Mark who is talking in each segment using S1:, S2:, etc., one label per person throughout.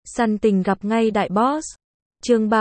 S1: Săn tình gặp ngay đại boss. Chương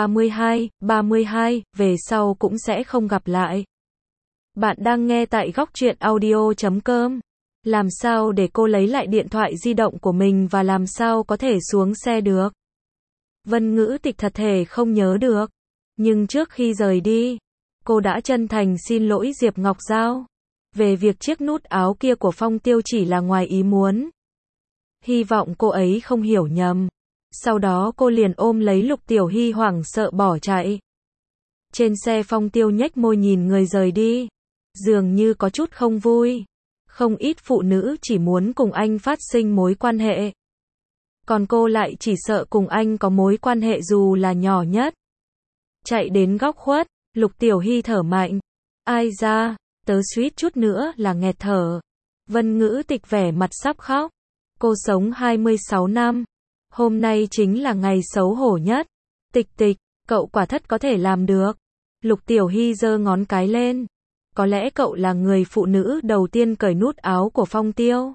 S1: 32, về sau cũng sẽ không gặp lại. Bạn đang nghe tại góc truyện audio.com. Làm sao để cô lấy lại điện thoại di động của mình và làm sao có thể xuống xe được? Vân Ngữ Tịch thật thể không nhớ được. Nhưng trước khi rời đi, cô đã chân thành xin lỗi Diệp Ngọc Giao. Về việc chiếc nút áo kia của Phong Tiêu chỉ là ngoài ý muốn. Hy vọng cô ấy không hiểu nhầm. Sau đó cô liền ôm lấy Lục Tiểu Hy hoảng sợ bỏ chạy. Trên xe Phong Tiêu nhếch môi nhìn người rời đi. Dường như có chút không vui. Không ít phụ nữ chỉ muốn cùng anh phát sinh mối quan hệ. Còn cô lại chỉ sợ cùng anh có mối quan hệ dù là nhỏ nhất. Chạy đến góc khuất, Lục Tiểu Hy thở mạnh. Ai da, tớ suýt chút nữa là nghẹt thở. Vân Ngữ Tịch vẻ mặt sắp khóc. Cô sống 26 năm. Hôm nay chính là ngày xấu hổ nhất. Tịch Tịch, cậu quả thật có thể làm được. Lục Tiểu Hy giơ ngón cái lên. Có lẽ cậu là người phụ nữ đầu tiên cởi nút áo của Phong Tiêu.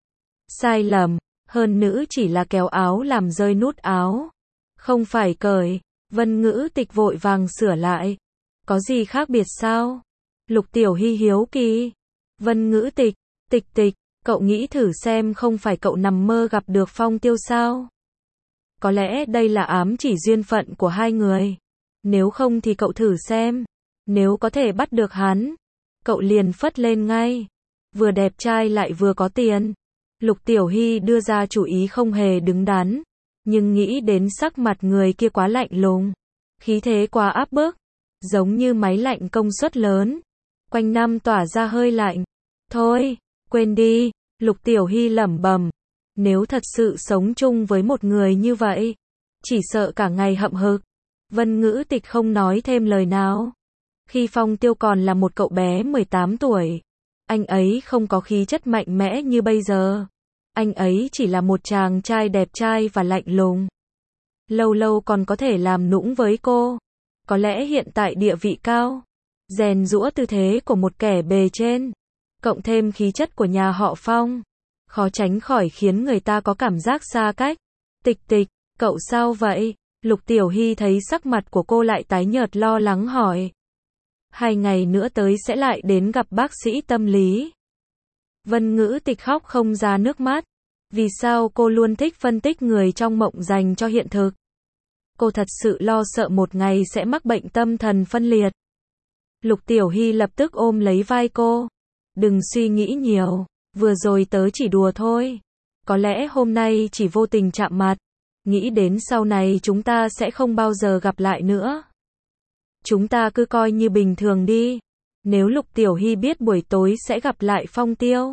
S1: Sai lầm, hơn nữ chỉ là kéo áo làm rơi nút áo. Không phải cởi. Vân Ngữ Tịch vội vàng sửa lại. Có gì khác biệt sao? Lục Tiểu Hy hiếu kỳ. Vân Ngữ Tịch, Tịch Tịch, cậu nghĩ thử xem không phải cậu nằm mơ gặp được Phong Tiêu sao? Có lẽ đây là ám chỉ duyên phận của hai người. Nếu không thì cậu thử xem. Nếu có thể bắt được hắn, cậu liền phất lên ngay. Vừa đẹp trai lại vừa có tiền. Lục Tiểu Hy đưa ra chủ ý không hề đứng đắn. Nhưng nghĩ đến sắc mặt người kia quá lạnh lùng. Khí thế quá áp bức. Giống như máy lạnh công suất lớn. Quanh năm tỏa ra hơi lạnh. Thôi, quên đi. Lục Tiểu Hy lẩm bẩm. Nếu thật sự sống chung với một người như vậy, chỉ sợ cả ngày hậm hực. Vân Ngữ Tịch không nói thêm lời nào. Khi Phong Tiêu còn là một cậu bé 18 tuổi, anh ấy không có khí chất mạnh mẽ như bây giờ. Anh ấy chỉ là một chàng trai đẹp trai và lạnh lùng. Lâu lâu còn có thể làm nũng với cô. Có lẽ hiện tại địa vị cao, rèn giũa tư thế của một kẻ bề trên, cộng thêm khí chất của nhà họ Phong, khó tránh khỏi khiến người ta có cảm giác xa cách. Tịch Tịch, cậu sao vậy? Lục Tiểu Hy thấy sắc mặt của cô lại tái nhợt lo lắng hỏi. 2 ngày nữa tới sẽ lại đến gặp bác sĩ tâm lý. Vân Ngữ Tịch khóc không ra nước mắt. Vì sao cô luôn thích phân tích người trong mộng dành cho hiện thực? Cô thật sự lo sợ một ngày sẽ mắc bệnh tâm thần phân liệt. Lục Tiểu Hy lập tức ôm lấy vai cô. Đừng suy nghĩ nhiều, vừa rồi tớ chỉ đùa thôi. Có lẽ hôm nay chỉ vô tình chạm mặt. Nghĩ đến sau này chúng ta sẽ không bao giờ gặp lại nữa. Chúng ta cứ coi như bình thường đi. Nếu Lục Tiểu Hy biết buổi tối sẽ gặp lại Phong Tiêu,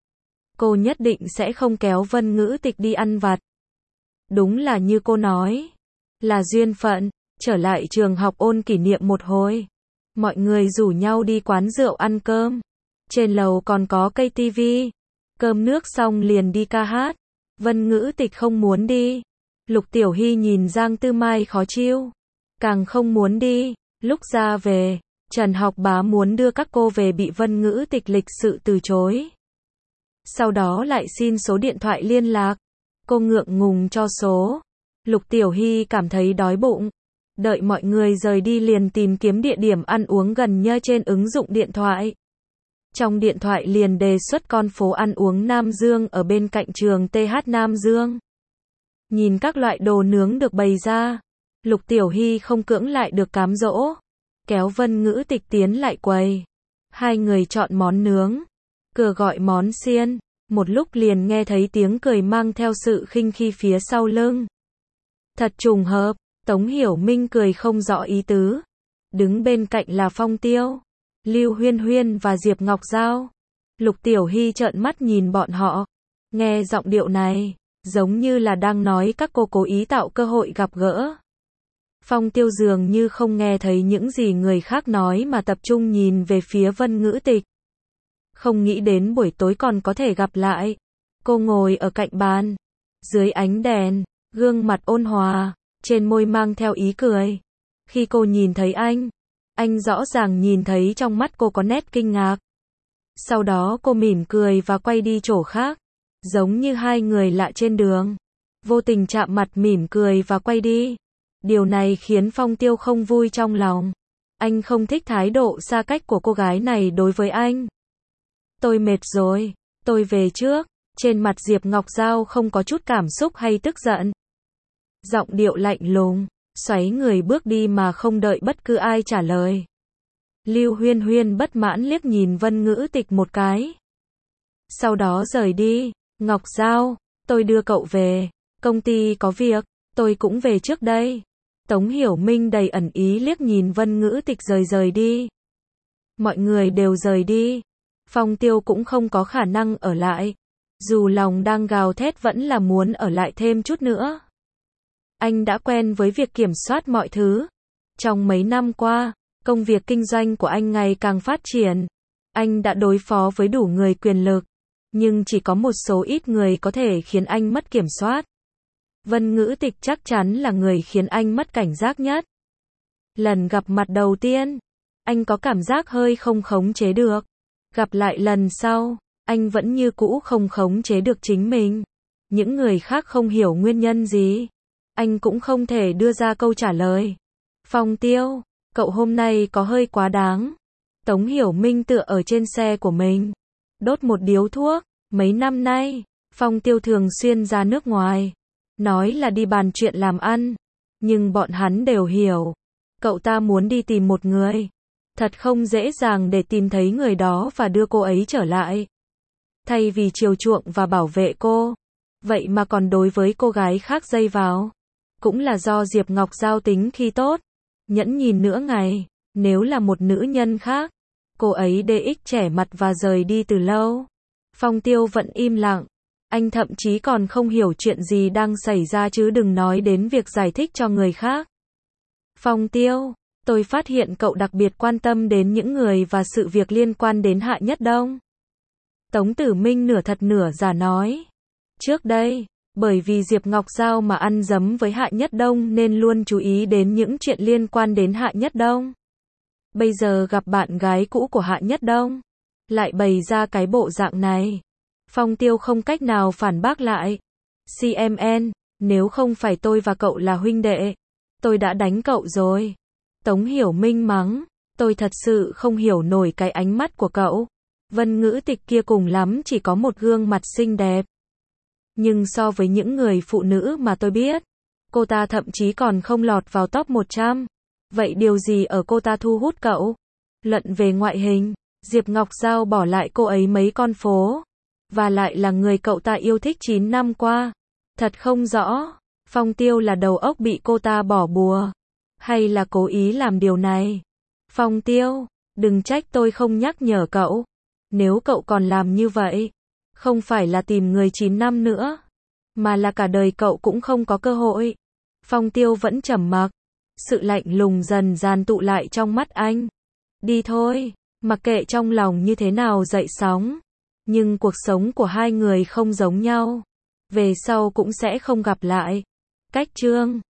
S1: cô nhất định sẽ không kéo Vân Ngữ Tịch đi ăn vặt. Đúng là như cô nói, là duyên phận. Trở lại trường học ôn kỷ niệm một hồi, mọi người rủ nhau đi quán rượu ăn cơm. Trên lầu còn có cây tivi. Cơm nước xong liền đi ca hát. Vân Ngữ Tịch không muốn đi. Lục Tiểu Hy nhìn Giang Tư Mai khó chịu, càng không muốn đi. Lúc ra về, Trần Học Bá muốn đưa các cô về bị Vân Ngữ Tịch lịch sự từ chối. Sau đó lại xin số điện thoại liên lạc. Cô ngượng ngùng cho số. Lục Tiểu Hy cảm thấy đói bụng. Đợi mọi người rời đi liền tìm kiếm địa điểm ăn uống gần như trên ứng dụng điện thoại. Trong điện thoại liền đề xuất con phố ăn uống Nam Dương ở bên cạnh trường TH Nam Dương. Nhìn các loại đồ nướng được bày ra, Lục Tiểu Hy không cưỡng lại được cám dỗ. Kéo Vân Ngữ Tịch tiến lại quầy. Hai người chọn món nướng. Cửa gọi món xiên. Một lúc liền nghe thấy tiếng cười mang theo sự khinh khi phía sau lưng. Thật trùng hợp, Tống Hiểu Minh cười không rõ ý tứ. Đứng bên cạnh là Phong Tiêu, Lưu Huyên Huyên và Diệp Ngọc Giao. Lục Tiểu Hy trợn mắt nhìn bọn họ. Nghe giọng điệu này, giống như là đang nói các cô cố ý tạo cơ hội gặp gỡ. Phong Tiêu dường như không nghe thấy những gì người khác nói mà tập trung nhìn về phía Vân Ngữ Tịch. Không nghĩ đến buổi tối còn có thể gặp lại. Cô ngồi ở cạnh bàn, dưới ánh đèn, gương mặt ôn hòa, trên môi mang theo ý cười. Khi cô nhìn thấy anh rõ ràng nhìn thấy trong mắt cô có nét kinh ngạc. Sau đó cô mỉm cười và quay đi chỗ khác, giống như hai người lạ trên đường. vô tình chạm mặt mỉm cười và quay đi. Điều này khiến Phong Tiêu không vui trong lòng. Anh không thích thái độ xa cách của cô gái này đối với anh. Tôi mệt rồi, tôi về trước. Trên mặt Diệp Ngọc Giao không có chút cảm xúc hay tức giận. Giọng điệu lạnh lùng, xoáy người bước đi mà không đợi bất cứ ai trả lời. Lưu Huyên Huyên bất mãn liếc nhìn Vân Ngữ Tịch một cái. Sau đó rời đi. Ngọc Giao, tôi đưa cậu về. Công ty có việc, tôi cũng về trước đây. Tống Hiểu Minh đầy ẩn ý liếc nhìn Vân Ngữ Tịch rời đi. Mọi người đều rời đi. Phong Tiêu cũng không có khả năng ở lại. Dù lòng đang gào thét vẫn là muốn ở lại thêm chút nữa. Anh đã quen với việc kiểm soát mọi thứ. Trong mấy năm qua, công việc kinh doanh của anh ngày càng phát triển. Anh đã đối phó với đủ người quyền lực. Nhưng chỉ có một số ít người có thể khiến anh mất kiểm soát. Vân Ngữ Tịch chắc chắn là người khiến anh mất cảnh giác nhất. Lần gặp mặt đầu tiên, anh có cảm giác hơi không khống chế được. Gặp lại lần sau, anh vẫn như cũ không khống chế được chính mình. Những người khác không hiểu nguyên nhân gì. Anh cũng không thể đưa ra câu trả lời. Phong Tiêu, cậu hôm nay có hơi quá đáng. Tống Hiểu Minh tựa ở trên xe của mình. Đốt một điếu thuốc. Mấy năm nay, Phong Tiêu thường xuyên ra nước ngoài. Nói là đi bàn chuyện làm ăn. Nhưng bọn hắn đều hiểu. Cậu ta muốn đi tìm một người. Thật không dễ dàng để tìm thấy người đó và đưa cô ấy trở lại. Thay vì chiều chuộng và bảo vệ cô. Vậy mà còn đối với cô gái khác dây vào. Cũng là do Diệp Ngọc Giao tính khi tốt. Nhẫn nhìn nửa ngày. Nếu là một nữ nhân khác, cô ấy DX trẻ mặt và rời đi từ lâu. Phong Tiêu vẫn im lặng. Anh thậm chí còn không hiểu chuyện gì đang xảy ra chứ đừng nói đến việc giải thích cho người khác. Phong Tiêu, tôi phát hiện cậu đặc biệt quan tâm đến những người và sự việc liên quan đến Hạ Nhất Đông. Tống Tử Minh nửa thật nửa giả nói. Trước đây, bởi vì Diệp Ngọc Giao mà ăn dấm với Hạ Nhất Đông nên luôn chú ý đến những chuyện liên quan đến Hạ Nhất Đông. Bây giờ gặp bạn gái cũ của Hạ Nhất Đông, lại bày ra cái bộ dạng này. Phong Tiêu không cách nào phản bác lại. CMN, nếu không phải tôi và cậu là huynh đệ, tôi đã đánh cậu rồi. Tống Hiểu Minh mắng, tôi thật sự không hiểu nổi cái ánh mắt của cậu. Vân Ngữ Tịch kia cùng lắm chỉ có một gương mặt xinh đẹp. Nhưng so với những người phụ nữ mà tôi biết, cô ta thậm chí còn không lọt vào top 100. Vậy điều gì ở cô ta thu hút cậu? Luận về ngoại hình, Diệp Ngọc Giao bỏ lại cô ấy mấy con phố. Và lại là người cậu ta yêu thích 9 năm qua. Thật không rõ, Phong Tiêu là đầu óc bị cô ta bỏ bùa. Hay là cố ý làm điều này? Phong Tiêu, đừng trách tôi không nhắc nhở cậu. Nếu cậu còn làm như vậy, không phải là tìm người 9 năm nữa, mà là cả đời cậu cũng không có cơ hội. Phong Tiêu vẫn trầm mặc. Sự lạnh lùng dần dần tụ lại trong mắt anh. Đi thôi, mặc kệ trong lòng như thế nào dậy sóng. Nhưng cuộc sống của hai người không giống nhau. Về sau cũng sẽ không gặp lại. Cách chương